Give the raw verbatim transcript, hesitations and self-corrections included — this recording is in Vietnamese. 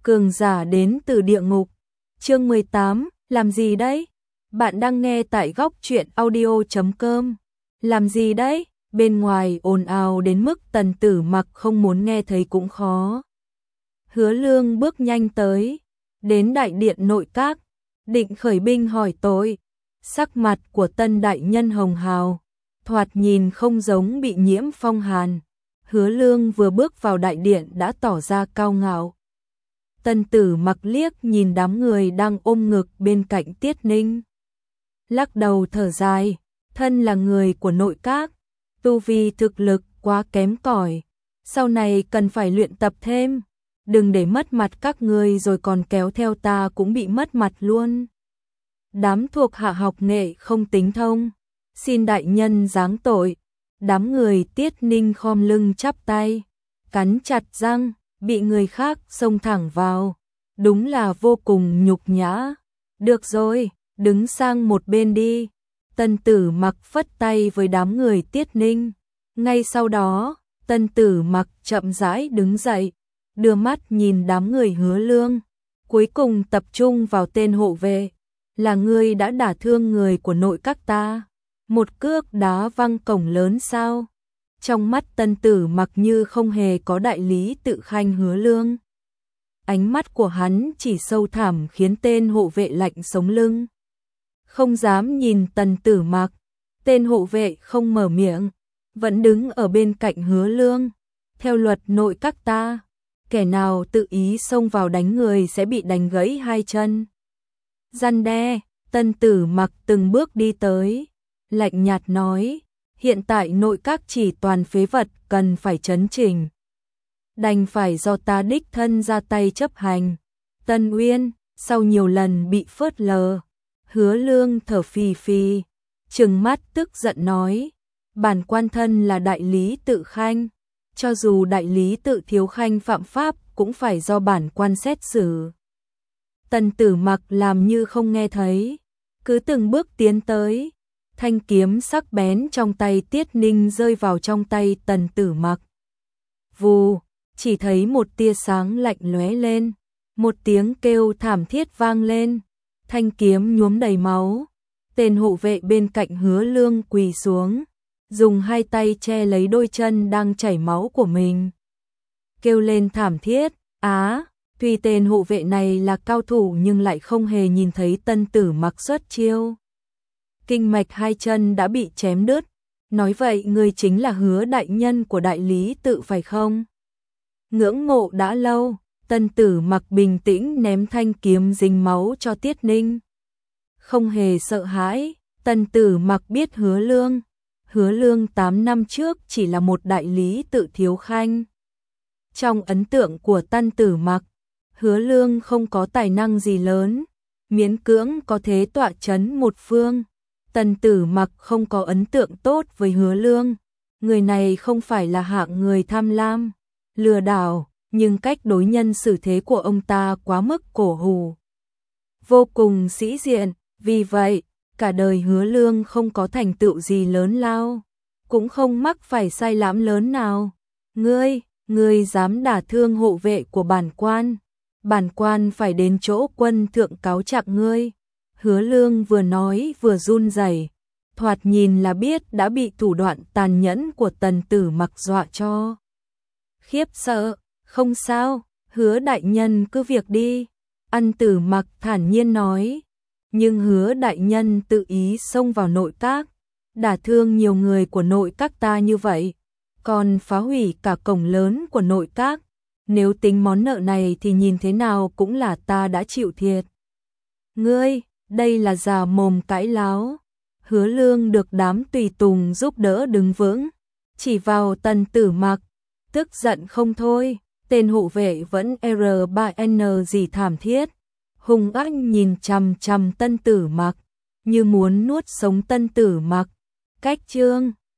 cường giả đến từ địa ngục. Chương mười tám, làm gì đấy? Bạn đang nghe tại góc truyện audio chấm com. Làm gì đấy? Bên ngoài ồn ào đến mức Tần Tử Mặc không muốn nghe thấy cũng khó. Hứa Lương bước nhanh tới, đến đại điện nội các, định khởi binh hỏi tội. Sắc mặt của Tân đại nhân hồng hào, thoạt nhìn không giống bị nhiễm phong hàn. Hứa Lương vừa bước vào đại điện đã tỏ ra cao ngạo. Tần Tử Mặc liếc nhìn đám người đang ôm ngực bên cạnh Tiết Ninh, lắc đầu thở dài, thân là người của nội các, tu vi thực lực quá kém cỏi, sau này cần phải luyện tập thêm, đừng để mất mặt các ngươi rồi còn kéo theo ta cũng bị mất mặt luôn. Đám thuộc hạ học nghệ không tính thông, xin đại nhân giáng tội. Đám người Tiết Ninh khom lưng chắp tay, cắn chặt răng, bị người khác xông thẳng vào, đúng là vô cùng nhục nhã. Được rồi, đứng sang một bên đi. Tần Tử Mặc phất tay với đám người Tiết Ninh. Ngay sau đó, Tần Tử Mặc chậm rãi đứng dậy, đưa mắt nhìn đám người Hứa Lương, cuối cùng tập trung vào tên hộ vệ. Là ngươi đã đả thương người của nội các ta, một cước đá văng cổng lớn sao? Trong mắt Tần Tử Mặc như không hề có đại lý tự khanh Hứa Lương. Ánh mắt của hắn chỉ sâu thẳm khiến tên hộ vệ lạnh sống lưng. Không dám nhìn Tần Tử Mặc, tên hộ vệ không mở miệng, vẫn đứng ở bên cạnh Hứa Lương. Theo luật nội các ta, kẻ nào tự ý xông vào đánh người sẽ bị đánh gãy hai chân. Răn đe, Tần Tử Mặc từng bước đi tới, lạnh nhạt nói, hiện tại nội các chỉ toàn phế vật cần phải chấn chỉnh. Đành phải do ta đích thân ra tay chấp hành. Tân Uyên, sau nhiều lần bị phớt lờ, Hứa Lương thở phì phì, trừng mắt tức giận nói, bản quan thân là đại lý tự khanh, cho dù đại lý tự thiếu khanh phạm pháp cũng phải do bản quan xét xử. Tần Tử Mặc làm như không nghe thấy, cứ từng bước tiến tới. Thanh kiếm sắc bén trong tay Tiết Ninh rơi vào trong tay Tần Tử Mặc. Vù, chỉ thấy một tia sáng lạnh lóe lên, một tiếng kêu thảm thiết vang lên, thanh kiếm nhuốm đầy máu. Tên hộ vệ bên cạnh Hứa Lương quỳ xuống, dùng hai tay che lấy đôi chân đang chảy máu của mình, kêu lên thảm thiết. Á, tuy tên hộ vệ này là cao thủ nhưng lại không hề nhìn thấy Tần Tử Mặc xuất chiêu. Kinh mạch hai chân đã bị chém đứt. Nói vậy ngươi chính là Hứa đại nhân của đại lý tự phải không? Ngưỡng mộ đã lâu, Tần Tử Mặc bình tĩnh ném thanh kiếm dính máu cho Tiết Ninh. Không hề sợ hãi, Tần Tử Mặc biết Hứa Lương. Hứa Lương tám năm trước chỉ là một đại lý tự thiếu khanh. Trong ấn tượng của Tần Tử Mặc, Hứa Lương không có tài năng gì lớn, miễn cưỡng có thể tọa chấn một phương. Tần Tử Mặc không có ấn tượng tốt với Hứa Lương, người này không phải là hạng người tham lam, lừa đảo, nhưng cách đối nhân xử thế của ông ta quá mức cổ hủ, vô cùng sĩ diện, vì vậy, cả đời Hứa Lương không có thành tựu gì lớn lao, cũng không mắc phải sai lầm lớn nào. Ngươi, ngươi dám đả thương hộ vệ của bản quan, bản quan phải đến chỗ quân thượng cáo trạng ngươi. Hứa Lương vừa nói vừa run rẩy, thoạt nhìn là biết đã bị thủ đoạn tàn nhẫn của Tần Tử Mặc dọa cho khiếp sợ. Không sao, Hứa đại nhân cứ việc đi, Tần Tử Mặc thản nhiên nói. Nhưng Hứa đại nhân tự ý xông vào nội các, đả thương nhiều người của nội các ta như vậy, còn phá hủy cả cổng lớn của nội các, nếu tính món nợ này thì nhìn thế nào cũng là ta đã chịu thiệt. Ngươi, đây là già mồm cãi láo. Hứa Lương được đám tùy tùng giúp đỡ đứng vững, chỉ vào Tần Tử Mặc, tức giận không thôi. Tên hộ vệ vẫn R ba N gì thảm thiết, hung ác nhìn chằm chằm Tần Tử Mặc, như muốn nuốt sống Tần Tử Mặc. Cách chương